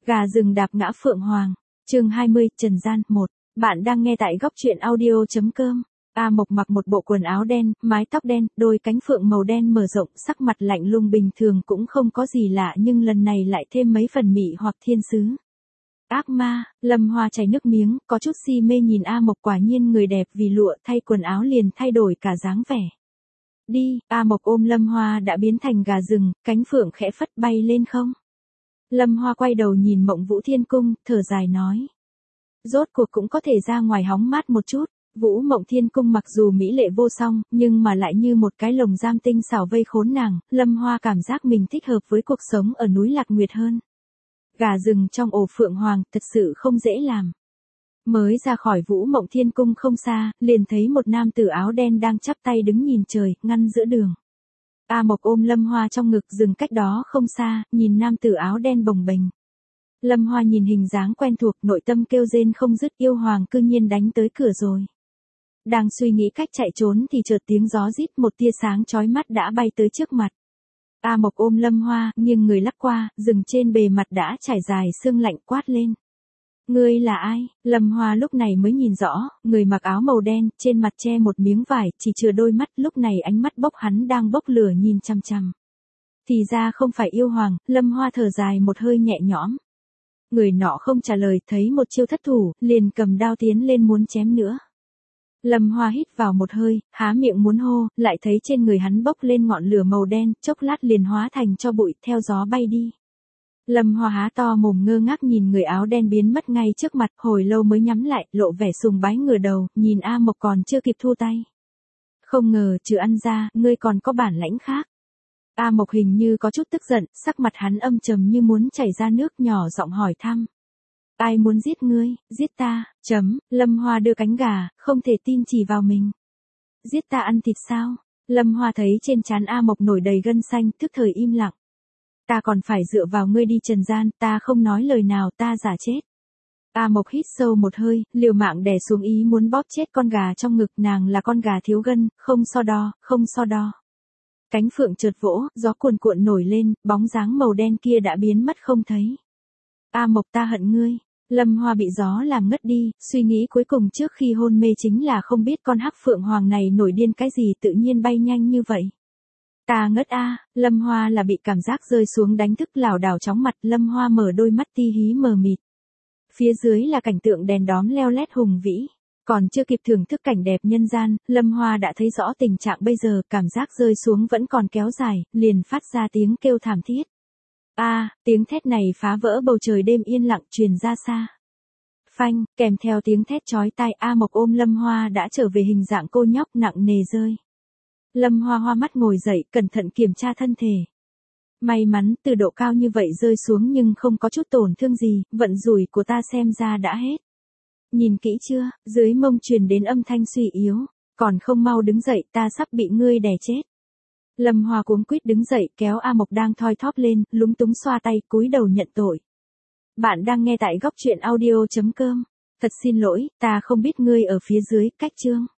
Gà rừng đạp ngã Phượng Hoàng. Chương 20, Trần gian 1. Bạn đang nghe tại góc truyện audio.com. A Mộc mặc một bộ quần áo đen, mái tóc đen, đôi cánh phượng màu đen mở rộng, sắc mặt lạnh lùng bình thường cũng không có gì lạ, nhưng lần này lại thêm mấy phần mị hoặc thiên sứ. Ác ma. Lâm Hoa chảy nước miếng, có chút si mê nhìn A Mộc, quả nhiên người đẹp vì lụa thay quần áo liền thay đổi cả dáng vẻ. Đi. A Mộc ôm Lâm Hoa đã biến thành gà rừng, cánh phượng khẽ phất bay lên không. Lâm Hoa quay đầu nhìn Mộng Vũ Thiên Cung, thở dài nói. Rốt cuộc cũng có thể ra ngoài hóng mát một chút. Vũ Mộng Thiên Cung mặc dù mỹ lệ vô song, nhưng mà lại như một cái lồng giam tinh xảo vây khốn nàng. Lâm Hoa cảm giác mình thích hợp với cuộc sống ở núi Lạc Nguyệt hơn. Gà rừng trong ổ Phượng Hoàng thật sự không dễ làm. Mới ra khỏi Vũ Mộng Thiên Cung không xa, liền thấy một nam tử áo đen đang chắp tay đứng nhìn trời, ngăn giữa đường. A Mộc ôm Lâm Hoa trong ngực, dừng cách đó không xa, nhìn nam tử áo đen bồng bềnh. Lâm Hoa nhìn hình dáng quen thuộc, nội tâm kêu rên không dứt, yêu hoàng cư nhiên đánh tới cửa rồi. Đang suy nghĩ cách chạy trốn thì chợt tiếng gió rít, một tia sáng chói mắt đã bay tới trước mặt. A Mộc ôm Lâm Hoa, nghiêng người lắc qua, rừng trên bề mặt đã trải dài sương lạnh, quát lên. Ngươi là ai? Lâm Hoa lúc này mới nhìn rõ, người mặc áo màu đen, trên mặt che một miếng vải, chỉ chừa đôi mắt, lúc này ánh mắt bốc hắn đang bốc lửa nhìn chằm chằm. Thì ra không phải yêu hoàng. Lâm Hoa thở dài một hơi nhẹ nhõm. Người nọ không trả lời, thấy một chiêu thất thủ, liền cầm đao tiến lên muốn chém nữa. Lâm Hoa hít vào một hơi, há miệng muốn hô, lại thấy trên người hắn bốc lên ngọn lửa màu đen, chốc lát liền hóa thành tro bụi, theo gió bay đi. Lâm Hoa há to mồm ngơ ngác nhìn người áo đen biến mất ngay trước mặt, hồi lâu mới nhắm lại, lộ vẻ sùng bái ngửa đầu, nhìn A Mộc còn chưa kịp thu tay. Không ngờ, trừ ăn ra, ngươi còn có bản lãnh khác. A Mộc hình như có chút tức giận, sắc mặt hắn âm trầm như muốn chảy ra nước, nhỏ giọng hỏi thăm. Ai muốn giết ngươi? Giết ta. Lâm Hoa đưa cánh gà, không thể tin chỉ vào mình. Giết ta ăn thịt sao? Lâm Hoa thấy trên trán A Mộc nổi đầy gân xanh, tức thời im lặng. Ta còn phải dựa vào ngươi đi trần gian, ta không nói lời nào, ta giả chết. A Mộc hít sâu một hơi, liều mạng đè xuống ý muốn bóp chết con gà trong ngực, nàng là con gà thiếu gân, không so đo, không so đo. Cánh phượng chợt vỗ, gió cuồn cuộn nổi lên, bóng dáng màu đen kia đã biến mất không thấy. A Mộc, ta hận ngươi. Lâm Hoa bị gió làm ngất đi, suy nghĩ cuối cùng trước khi hôn mê chính là không biết con hắc phượng hoàng này nổi điên cái gì tự nhiên bay nhanh như vậy. Ta ngất a. Lâm Hoa là bị cảm giác rơi xuống đánh thức, lảo đảo chóng mặt. Lâm Hoa mở đôi mắt ti hí mờ mịt. Phía dưới là cảnh tượng đèn đóm leo lét hùng vĩ. Còn chưa kịp thưởng thức cảnh đẹp nhân gian, Lâm Hoa đã thấy rõ tình trạng bây giờ, cảm giác rơi xuống vẫn còn kéo dài, liền phát ra tiếng kêu thảm thiết. Tiếng thét này phá vỡ bầu trời đêm yên lặng, truyền ra xa. Phanh, kèm theo tiếng thét chói tai, A Mộc ôm Lâm Hoa đã trở về hình dạng cô nhóc nặng nề rơi. Lâm Hoa hoa mắt ngồi dậy, cẩn thận kiểm tra thân thể. May mắn, từ độ cao như vậy rơi xuống nhưng không có chút tổn thương gì, vận rủi của ta xem ra đã hết. Nhìn kỹ chưa, dưới mông truyền đến âm thanh suy yếu, còn không mau đứng dậy, ta sắp bị ngươi đè chết. Lâm Hoa cuống quýt đứng dậy, kéo A Mộc đang thoi thóp lên, lúng túng xoa tay, cúi đầu nhận tội. Bạn đang nghe tại góc truyện audio.com. Thật xin lỗi, ta không biết ngươi ở phía dưới, cách chương.